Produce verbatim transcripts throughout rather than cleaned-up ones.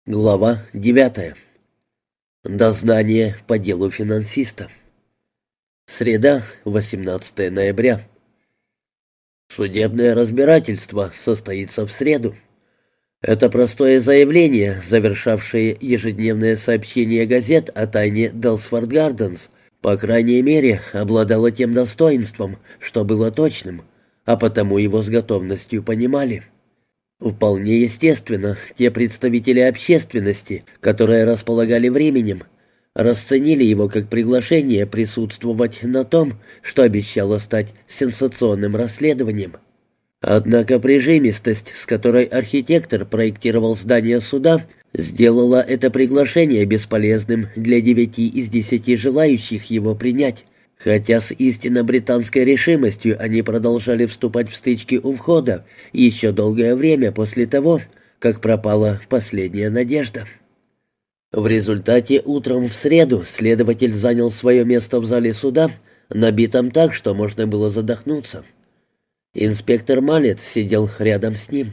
Глава девятая. Дознание по делу финансиста. Среда, восемнадцатое ноября. Судебное разбирательство состоится в среду. Это простое заявление, завершавшее ежедневное сообщение газет о тайне Делсфорд Гарденс, по крайней мере, обладало тем достоинством, что было точным, а потому его с готовностью понимали. Вполне естественно, те представители общественности, которые располагали временем, расценили его как приглашение присутствовать на том, что обещало стать сенсационным расследованием. Однако прижимистость, с которой архитектор проектировал здание суда, сделала это приглашение бесполезным для девяти из десяти желающих его принять. Хотя с истинно британской решимостью они продолжали вступать в стычки у входа еще долгое время после того, как пропала последняя надежда. В результате утром в среду следователь занял свое место в зале суда, набитом так, что можно было задохнуться. Инспектор Маллет сидел рядом с ним.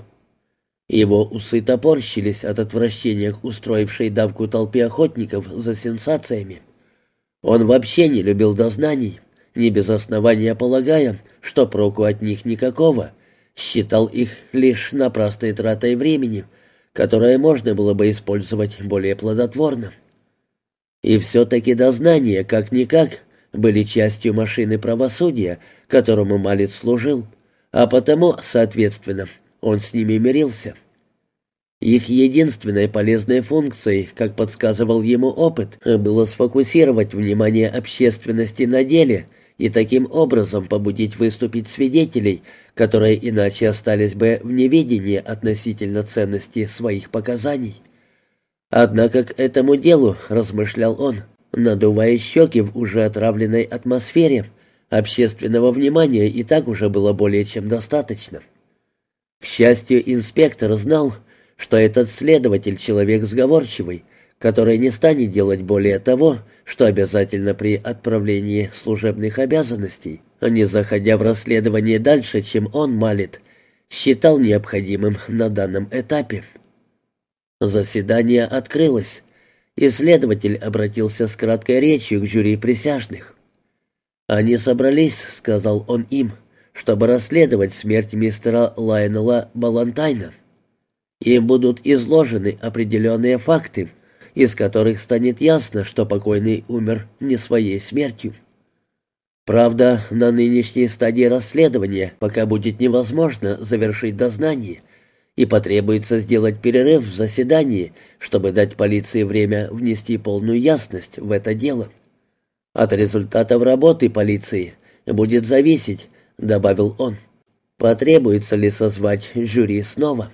Его усы топорщились от отвращения к устроившей давку толпе охотников за сенсациями. Он вообще не любил дознаний, не без основания полагая, что проку от них никакого, считал их лишь напрасной тратой времени, которое можно было бы использовать более плодотворно. И все-таки дознания, как-никак, были частью машины правосудия, которому Маллет служил, а потому, соответственно, он с ними мирился. Их единственной полезной функцией, как подсказывал ему опыт, было сфокусировать внимание общественности на деле и таким образом побудить выступить свидетелей, которые иначе остались бы в неведении относительно ценности своих показаний. Однако к этому делу, размышлял он, надувая щеки в уже отравленной атмосфере, общественного внимания и так уже было более чем достаточно. К счастью, инспектор знал, что этот следователь человек сговорчивый, который не станет делать более того, что обязательно при отправлении служебных обязанностей, не заходя в расследование дальше, чем он, Маллет, считал необходимым на данном этапе. Заседание открылось, и следователь обратился с краткой речью к жюри присяжных. «Они собрались, — сказал он им, — чтобы расследовать смерть мистера Лайонела Баллантайна. Им будут изложены определенные факты, из которых станет ясно, что покойный умер не своей смертью. Правда, на нынешней стадии расследования пока будет невозможно завершить дознание, и потребуется сделать перерыв в заседании, чтобы дать полиции время внести полную ясность в это дело. От результатов работы полиции будет зависеть, — добавил он, — потребуется ли созвать жюри снова».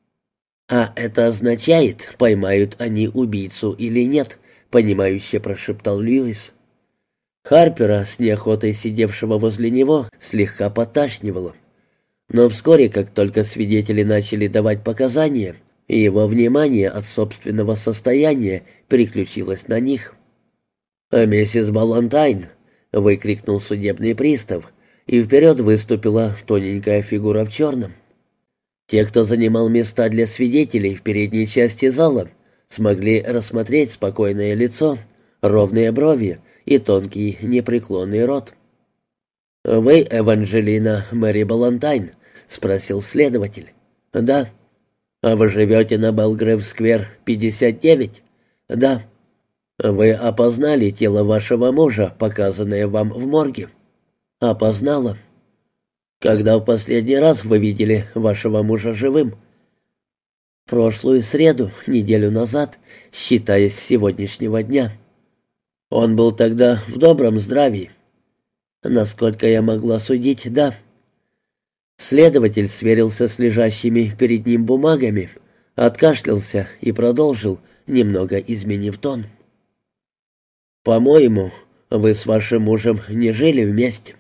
«А это означает, поймают они убийцу или нет», — понимающе прошептал Льюис. Харпера, с неохотой сидевшего возле него, слегка поташнивало. Но вскоре, как только свидетели начали давать показания, его внимание от собственного состояния переключилось на них. «А миссис Баллантайн!» — выкрикнул судебный пристав, и вперед выступила тоненькая фигура в черном. Те, кто занимал места для свидетелей в передней части зала, смогли рассмотреть спокойное лицо, ровные брови и тонкий непреклонный рот. «Вы Эванжелина Мэри Баллантайн?» — спросил следователь. «Да». «А вы живете на Белгрэв-сквер, пятьдесят девять?» «Да». «Вы опознали тело вашего мужа, показанное вам в морге?» «Опознала». «Когда в последний раз вы видели вашего мужа живым?» «Прошлую среду, неделю назад, считая с сегодняшнего дня». «Он был тогда в добром здравии?» «Насколько я могла судить, да». Следователь сверился с лежащими перед ним бумагами, откашлялся и продолжил, немного изменив тон. «По-моему, вы с вашим мужем не жили вместе».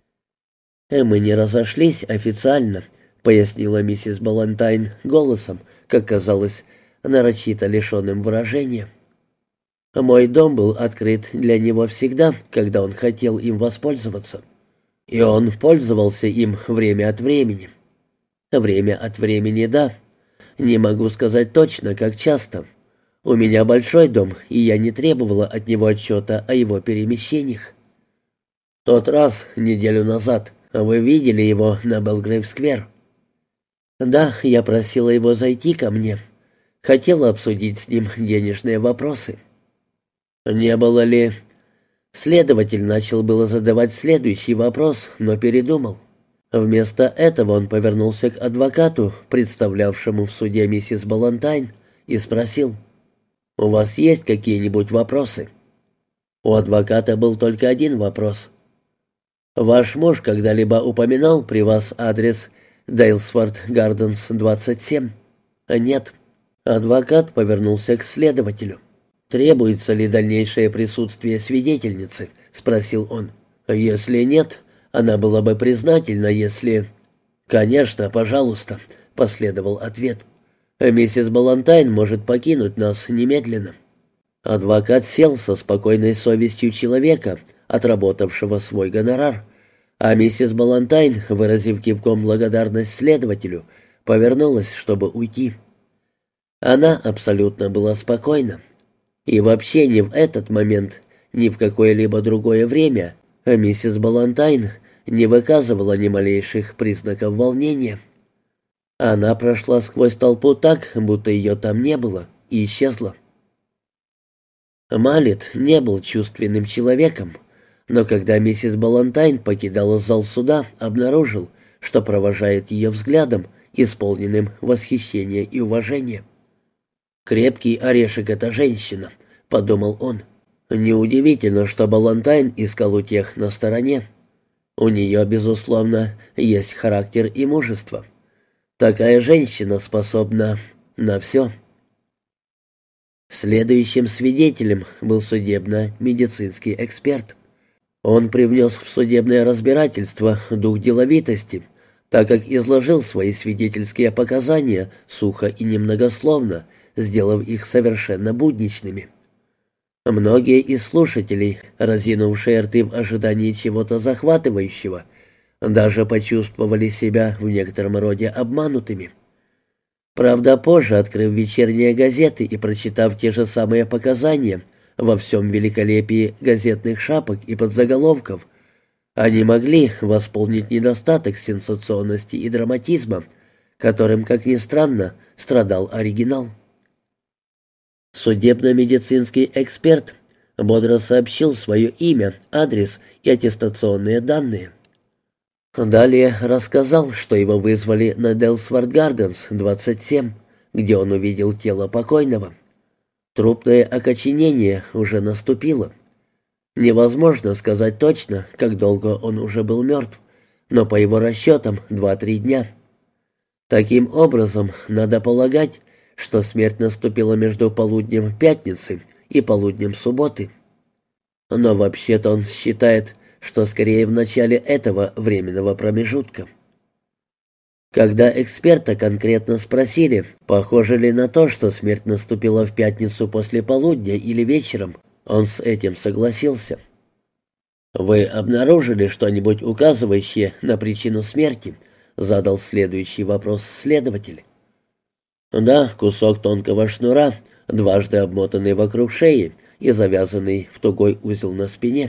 «Мы не разошлись официально», — пояснила миссис Баллантайн голосом, как казалось, нарочито лишенным выражения. «Мой дом был открыт для него всегда, когда он хотел им воспользоваться. И он пользовался им время от времени». «Время от времени, да. Не могу сказать точно, как часто. У меня большой дом, и я не требовала от него отчета о его перемещениях. Тот раз, неделю назад, вы видели его на Белгрейв-сквер? Да, я просила его зайти ко мне. Хотела обсудить с ним денежные вопросы. Не было ли... Следователь начал было задавать следующий вопрос, но передумал. Вместо этого он повернулся к адвокату, представлявшему в суде миссис Балантайн, и спросил: «У вас есть какие-нибудь вопросы?» У адвоката был только один вопрос. «Ваш муж когда-либо упоминал при вас адрес Дейлсфорд Гарденс, двадцать семь?» «Нет». Адвокат повернулся к следователю. «Требуется ли дальнейшее присутствие свидетельницы?» — спросил он. «Если нет, она была бы признательна, если...» «Конечно, пожалуйста», — последовал ответ. «Миссис Балантайн может покинуть нас немедленно». Адвокат сел со спокойной совестью человека, отработавшего свой гонорар, а миссис Балантайн, выразив кивком благодарность следователю, повернулась, чтобы уйти. Она абсолютно была спокойна. И вообще ни в этот момент, ни в какое-либо другое время миссис Балантайн не выказывала ни малейших признаков волнения. Она прошла сквозь толпу так, будто ее там не было, и исчезла. Малет не был чувственным человеком, но когда миссис Балантайн покидала зал суда, обнаружил, что провожает ее взглядом, исполненным восхищения и уважения. «Крепкий орешек эта женщина», — подумал он. «Неудивительно, что Балантайн искал утех на стороне. У нее, безусловно, есть характер и мужество. Такая женщина способна на все». Следующим свидетелем был судебно-медицинский эксперт. Он привнес в судебное разбирательство дух деловитости, так как изложил свои свидетельские показания сухо и немногословно, сделав их совершенно будничными. Многие из слушателей, разинувшие рты в ожидании чего-то захватывающего, даже почувствовали себя в некотором роде обманутыми. Правда, позже, открыв вечерние газеты и прочитав те же самые показания во всем великолепии газетных шапок и подзаголовков, они могли восполнить недостаток сенсационности и драматизма, которым, как ни странно, страдал оригинал. Судебно-медицинский эксперт бодро сообщил свое имя, адрес и аттестационные данные. Далее рассказал, что его вызвали на Дейлсфорд Гарденс, двадцать семь, где он увидел тело покойного. Трупное окоченение уже наступило. Невозможно сказать точно, как долго он уже был мертв, но по его расчетам два-три дня. Таким образом, надо полагать, что смерть наступила между полуднем пятницы и полуднем субботы. Но вообще-то он считает, что скорее в начале этого временного промежутка. Когда эксперта конкретно спросили, похоже ли на то, что смерть наступила в пятницу после полудня или вечером, он с этим согласился. «Вы обнаружили что-нибудь указывающее на причину смерти?» — задал следующий вопрос следователь. «Да, кусок тонкого шнура, дважды обмотанный вокруг шеи и завязанный в тугой узел на спине».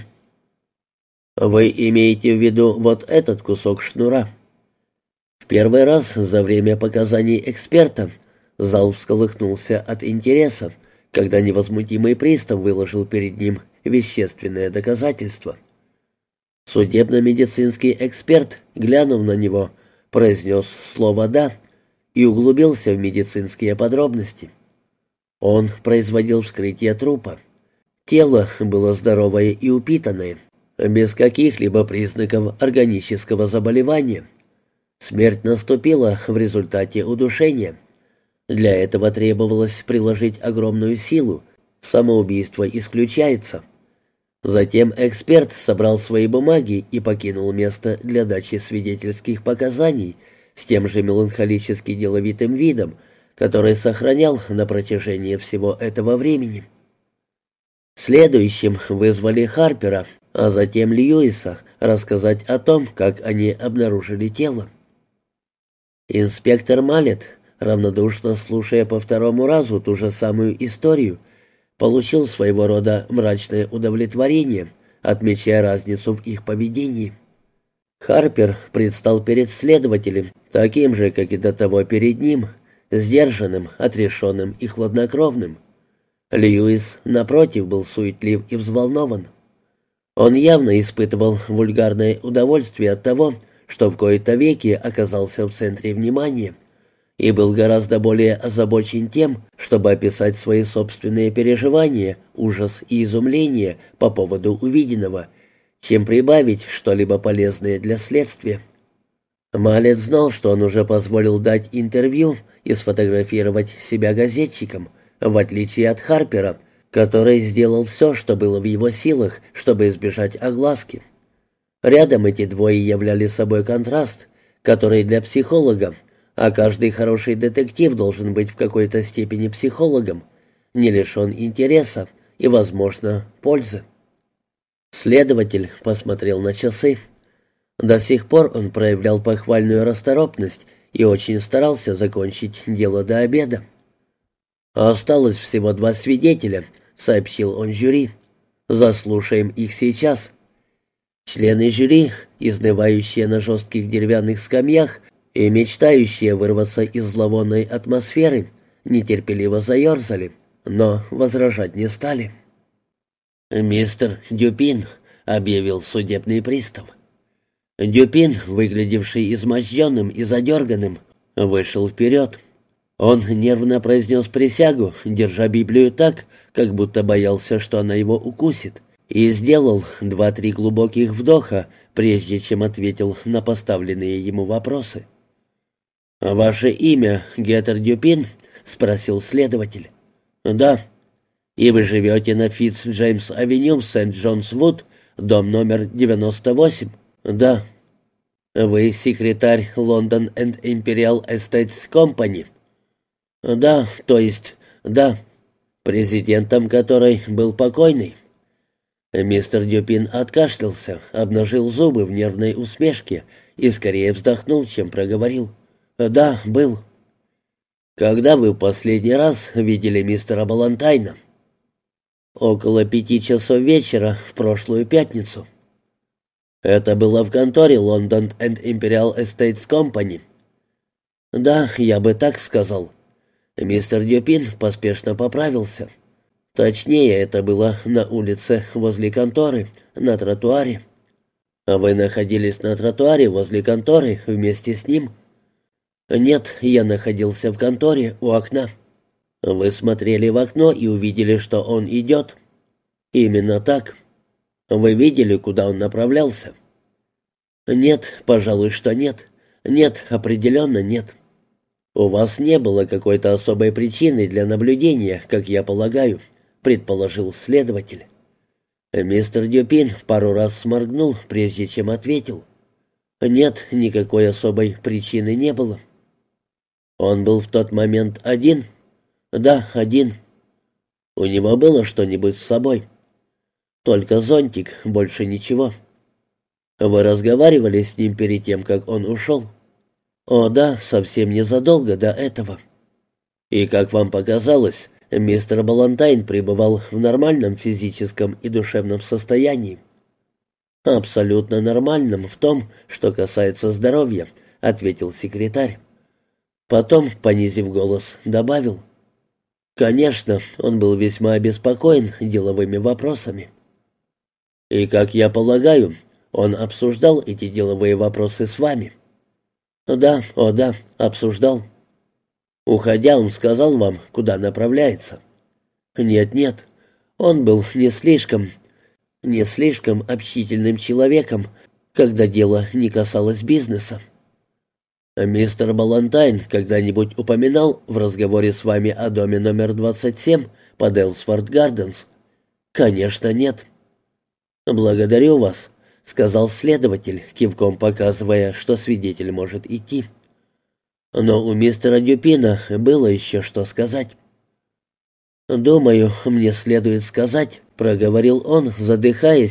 «Вы имеете в виду вот этот кусок шнура?» В первый раз за время показаний эксперта зал всколыхнулся от интереса, когда невозмутимый пристав выложил перед ним вещественное доказательство. Судебно-медицинский эксперт, глянув на него, произнес слово «да» и углубился в медицинские подробности. Он производил вскрытие трупа. Тело было здоровое и упитанное, без каких-либо признаков органического заболевания. Смерть наступила в результате удушения. Для этого требовалось приложить огромную силу, самоубийство исключается. Затем эксперт собрал свои бумаги и покинул место для дачи свидетельских показаний с тем же меланхолически деловитым видом, который сохранял на протяжении всего этого времени. Следующим вызвали Харпера, а затем Льюиса рассказать о том, как они обнаружили тело. Инспектор Малет равнодушно слушая по второму разу ту же самую историю, получил своего рода мрачное удовлетворение, отмечая разницу в их поведении. Харпер предстал перед следователем, таким же, как и до того перед ним, сдержанным, отрешенным и хладнокровным. Льюис, напротив, был суетлив и взволнован. Он явно испытывал вульгарное удовольствие от того, что в кои-то веки оказался в центре внимания, и был гораздо более озабочен тем, чтобы описать свои собственные переживания, ужас и изумление по поводу увиденного, чем прибавить что-либо полезное для следствия. Малец знал, что он уже позволил дать интервью и сфотографировать себя газетчиком, в отличие от Харпера, который сделал все, что было в его силах, чтобы избежать огласки. Рядом эти двое являли собой контраст, который для психолога, а каждый хороший детектив должен быть в какой-то степени психологом, не лишен интереса и, возможно, пользы. Следователь посмотрел на часы. До сих пор он проявлял похвальную расторопность и очень старался закончить дело до обеда. «Осталось всего два свидетеля», — сообщил он жюри. «Заслушаем их сейчас». Члены жюри, изнывающие на жестких деревянных скамьях и мечтающие вырваться из зловонной атмосферы, нетерпеливо заерзали, но возражать не стали. «Мистер Дюпин», — объявил судебный пристав. Дюпин, выглядевший изможденным и задерганным, вышел вперед. Он нервно произнес присягу, держа Библию так, как будто боялся, что она его укусит, и сделал два-три глубоких вдоха, прежде чем ответил на поставленные ему вопросы. «Ваше имя Геттер Дюпин?» — спросил следователь. «Да». «И вы живете на Фитц-Джеймс-авеню в Сент-Джонс-Вуд, дом номер девяносто восемь?» «Да». «Вы секретарь Лондон энд Империал Эстейтс Компани?» «Да, то есть, да, президентом которой был покойный». Мистер Дюпин откашлялся, обнажил зубы в нервной усмешке и скорее вздохнул, чем проговорил. «Да, был». «Когда вы в последний раз видели мистера Балантайна?» «Около пяти часов вечера в прошлую пятницу». «Это было в конторе London and Imperial Estates Company?» «Да, я бы так сказал». Мистер Дюпин поспешно поправился. «Точнее, это было на улице возле конторы, на тротуаре». «Вы находились на тротуаре возле конторы вместе с ним?» «Нет, я находился в конторе у окна». «Вы смотрели в окно и увидели, что он идет?» «Именно так». «Вы видели, куда он направлялся?» «Нет, пожалуй, что нет. Нет, определенно нет». «У вас не было какой-то особой причины для наблюдения, как я полагаю», — предположил следователь. Мистер Дюпин пару раз сморгнул, прежде чем ответил. «Нет, никакой особой причины не было». «Он был в тот момент один?» «Да, один». «У него было что-нибудь с собой?» «Только зонтик, больше ничего». «Вы разговаривали с ним перед тем, как он ушел?» «О, да, совсем незадолго до этого». «И, как вам показалось, мистер Балантайн пребывал в нормальном физическом и душевном состоянии?» «Абсолютно нормальном в том, что касается здоровья», — ответил секретарь. Потом, понизив голос, добавил. «Конечно, он был весьма обеспокоен деловыми вопросами». «И, как я полагаю, он обсуждал эти деловые вопросы с вами?» «Да, о да, обсуждал». «Уходя, он сказал вам, куда направляется?» «Нет-нет, он был не слишком, не слишком общительным человеком, когда дело не касалось бизнеса». «Мистер Балантайн когда-нибудь упоминал в разговоре с вами о доме номер двадцать семь под Элсфорд Гарденс?» «Конечно, нет». «Благодарю вас», — сказал следователь, кивком показывая, что свидетель может идти. Но у мистера Дюпина было еще что сказать. «Думаю, мне следует сказать», — проговорил он, задыхаясь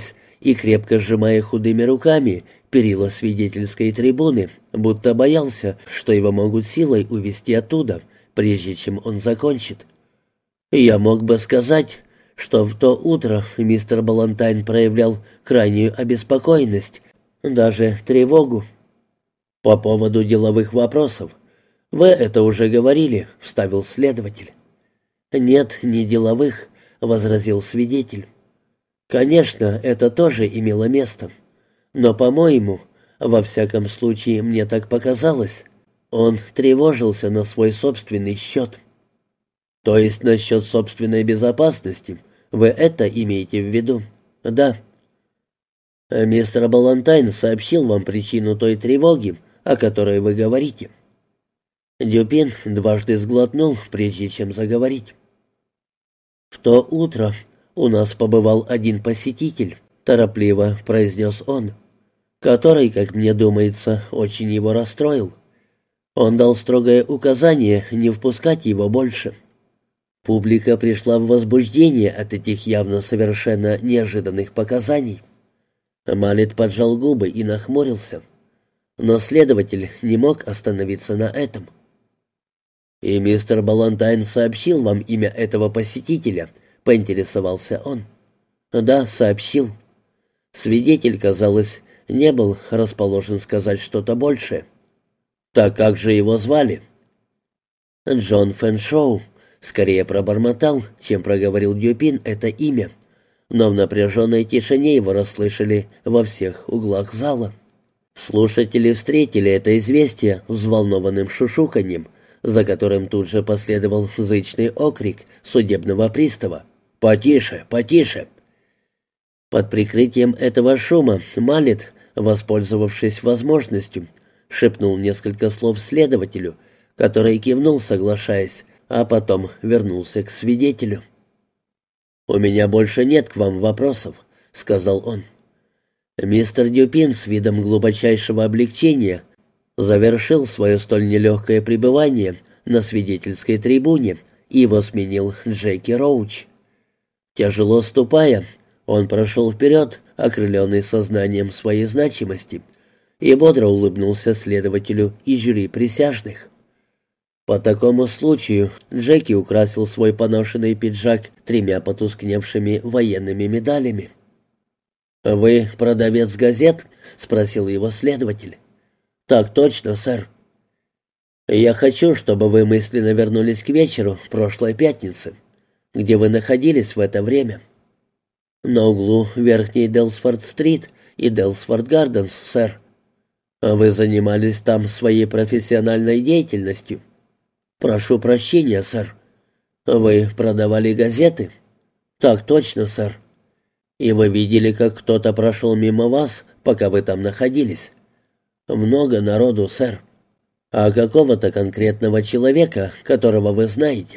и крепко сжимая худыми руками перила свидетельской трибуны, будто боялся, что его могут силой увести оттуда, прежде чем он закончит. Я мог бы сказать, что в то утро мистер Балантайн проявлял крайнюю обеспокоенность, даже тревогу. «По поводу деловых вопросов. Вы это уже говорили», — вставил следователь. «Нет, не деловых», — возразил свидетель. «Конечно, это тоже имело место. Но, по-моему, во всяком случае, мне так показалось, он тревожился на свой собственный счет». «То есть насчет собственной безопасности? Вы это имеете в виду?» «Да». «Мистер Балантайн сообщил вам причину той тревоги, о которой вы говорите?» Дюпин дважды сглотнул, прежде чем заговорить. «В то утро у нас побывал один посетитель», — торопливо произнес он, который, как мне думается, очень его расстроил. Он дал строгое указание не впускать его больше. Публика пришла в возбуждение от этих явно совершенно неожиданных показаний. Маллет поджал губы и нахмурился. Но следователь не мог остановиться на этом. «И мистер Балантайн сообщил вам имя этого посетителя?» — поинтересовался он. «Да, сообщил». Свидетель, казалось, не был расположен сказать что-то большее. «Так как же его звали?» «Джон Фэншоу», — скорее пробормотал, чем проговорил Дюпин это имя, но в напряженной тишине его расслышали во всех углах зала. Слушатели встретили это известие взволнованным шушуканьем, за которым тут же последовал зычный окрик судебного пристава: «Потише, потише!». Под прикрытием этого шума Маллет, воспользовавшись возможностью, шепнул несколько слов следователю, который кивнул, соглашаясь, а потом вернулся к свидетелю. «У меня больше нет к вам вопросов», — сказал он. Мистер Дюпин с видом глубочайшего облегчения завершил свое столь нелегкое пребывание на свидетельской трибуне, и его сменил Джеки Роуч. Тяжело ступая, он прошел вперед, окрыленный сознанием своей значимости, и бодро улыбнулся следователю и жюри присяжных. По такому случаю Джеки украсил свой поношенный пиджак тремя потускневшими военными медалями. «Вы продавец газет?» — спросил его следователь. «Так точно, сэр». «Я хочу, чтобы вы мысленно вернулись к вечеру прошлой пятницы. Где вы находились в это время?» «На углу Верхней Делсфорд-стрит и Делсфорд-гарденс, сэр». «Вы занимались там своей профессиональной деятельностью?» «Прошу прощения, сэр». «Вы продавали газеты?» «Так точно, сэр». «И вы видели, как кто-то прошел мимо вас, пока вы там находились?» «Много народу, сэр». «А какого-то конкретного человека, которого вы знаете?»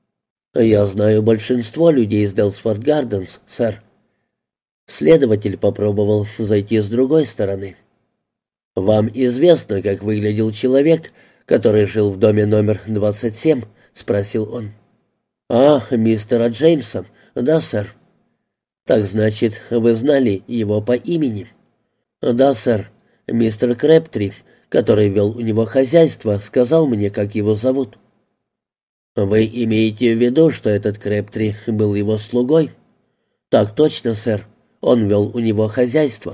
«Я знаю большинство людей из Делсфорд-гарденс, сэр». Следователь попробовал зайти с другой стороны. «Вам известно, как выглядел человек, который жил в доме номер двадцать семь?» — спросил он. «А, мистера Джеймса? Да, сэр». «Так значит, вы знали его по имени?» «Да, сэр. Мистер Крэптри, который вел у него хозяйство, сказал мне, как его зовут». «Вы имеете в виду, что этот Крэптри был его слугой?» «Так точно, сэр. Он вел у него хозяйство».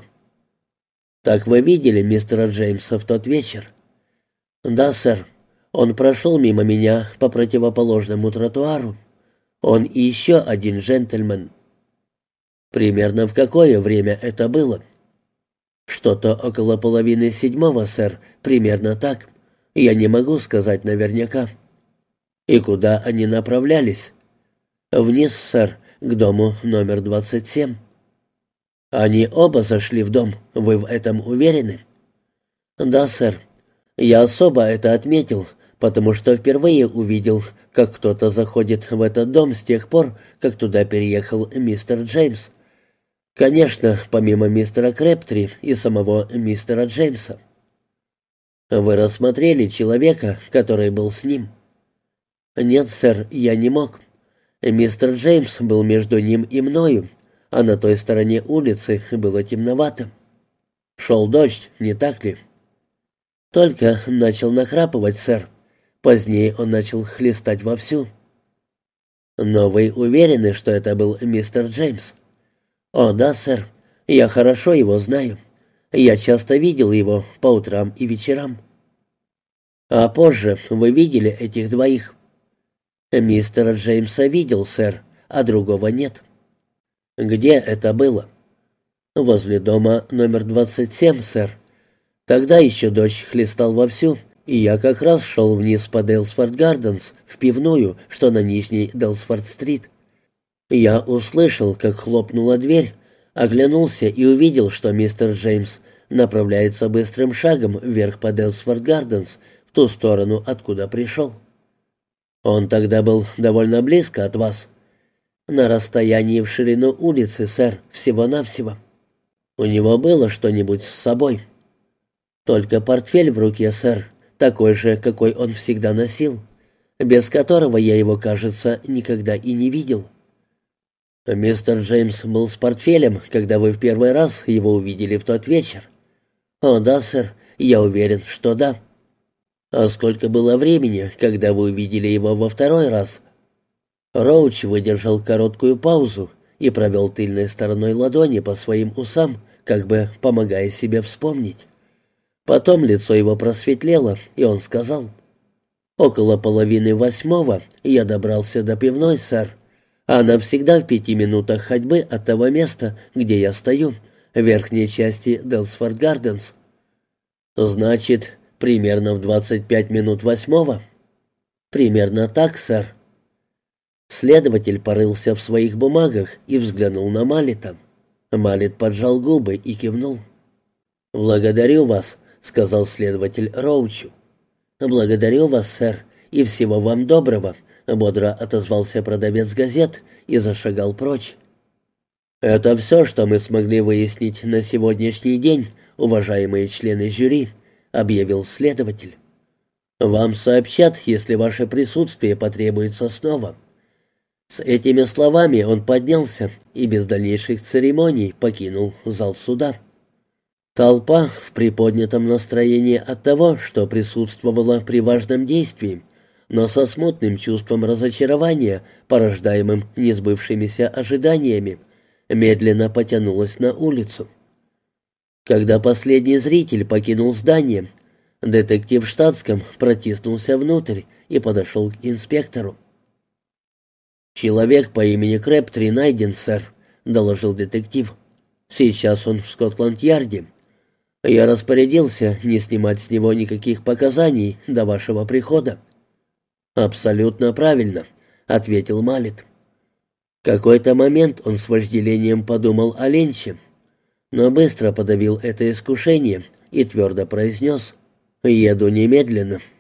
«Так вы видели мистера Джеймса в тот вечер?» «Да, сэр. Он прошел мимо меня по противоположному тротуару. Он и еще один джентльмен». «Примерно в какое время это было?» «Что-то около половины седьмого, сэр, примерно так. Я не могу сказать наверняка». «И куда они направлялись?» «Вниз, сэр, к дому номер двадцать семь». «Они оба зашли в дом, вы в этом уверены?» «Да, сэр. Я особо это отметил, потому что впервые увидел, как кто-то заходит в этот дом с тех пор, как туда переехал мистер Джеймс. Конечно, помимо мистера Крэптри и самого мистера Джеймса». «Вы рассмотрели человека, который был с ним?» «Нет, сэр, я не мог. Мистер Джеймс был между ним и мною, а на той стороне улицы было темновато. Шел дождь, не так ли? Только начал накрапывать, сэр. Позднее он начал хлестать вовсю. Но вы уверены, что это был мистер Джеймс? О, да, сэр. Я хорошо его знаю. Я часто видел его по утрам и вечерам. А позже вы видели этих двоих? Мистера Джеймса видел, сэр, а другого нет. Где это было? Возле дома номер двадцать семь, сэр. Тогда еще дождь хлестал вовсю, и я как раз шел вниз по Дейлсфорд Гарденс в пивную, что на Нижней Дейлсфорд-стрит. Я услышал, как хлопнула дверь, оглянулся и увидел, что мистер Джеймс направляется быстрым шагом вверх по Дейлсфорд Гарденс в ту сторону, откуда пришел. Он тогда был довольно близко от вас. На расстоянии в ширину улицы, сэр, всего-навсего. У него было что-нибудь с собой? Только портфель в руке, сэр, такой же, какой он всегда носил, без которого я его, кажется, никогда и не видел. Мистер Джеймс был с портфелем, когда вы в первый раз его увидели в тот вечер. О, да, сэр, я уверен, что да. А сколько было времени, когда вы увидели его во второй раз? Роуч выдержал короткую паузу и провел тыльной стороной ладони по своим усам, как бы помогая себе вспомнить. Потом лицо его просветлело, и он сказал: «Около половины восьмого я добрался до пивной, сэр. Она всегда в пяти минутах ходьбы от того места, где я стою, в верхней части Дейлсфорд Гарденс». «Значит, примерно в двадцать пять минут восьмого?» «Примерно так, сэр». Следователь порылся в своих бумагах и взглянул на Маллета. Маллет поджал губы и кивнул. «Благодарю вас», — сказал следователь Роучу. «Благодарю вас, сэр, и всего вам доброго», — бодро отозвался продавец газет и зашагал прочь. «Это все, что мы смогли выяснить на сегодняшний день, уважаемые члены жюри», — объявил следователь. «Вам сообщат, если ваше присутствие потребуется снова». С этими словами он поднялся и без дальнейших церемоний покинул зал суда. Толпа в приподнятом настроении от того, что присутствовала при важном действии, но со смутным чувством разочарования, порождаемым несбывшимися ожиданиями, медленно потянулась на улицу. Когда последний зритель покинул здание, детектив в штатском протиснулся внутрь и подошел к инспектору. «Человек по имени Крэптри найден, сэр», — доложил детектив. «Сейчас он в Скотланд-Ярде. Я распорядился не снимать с него никаких показаний до вашего прихода». «Абсолютно правильно», — ответил Маллет. В какой-то момент он с вожделением подумал о Ленче, но быстро подавил это искушение и твердо произнес: «Еду немедленно».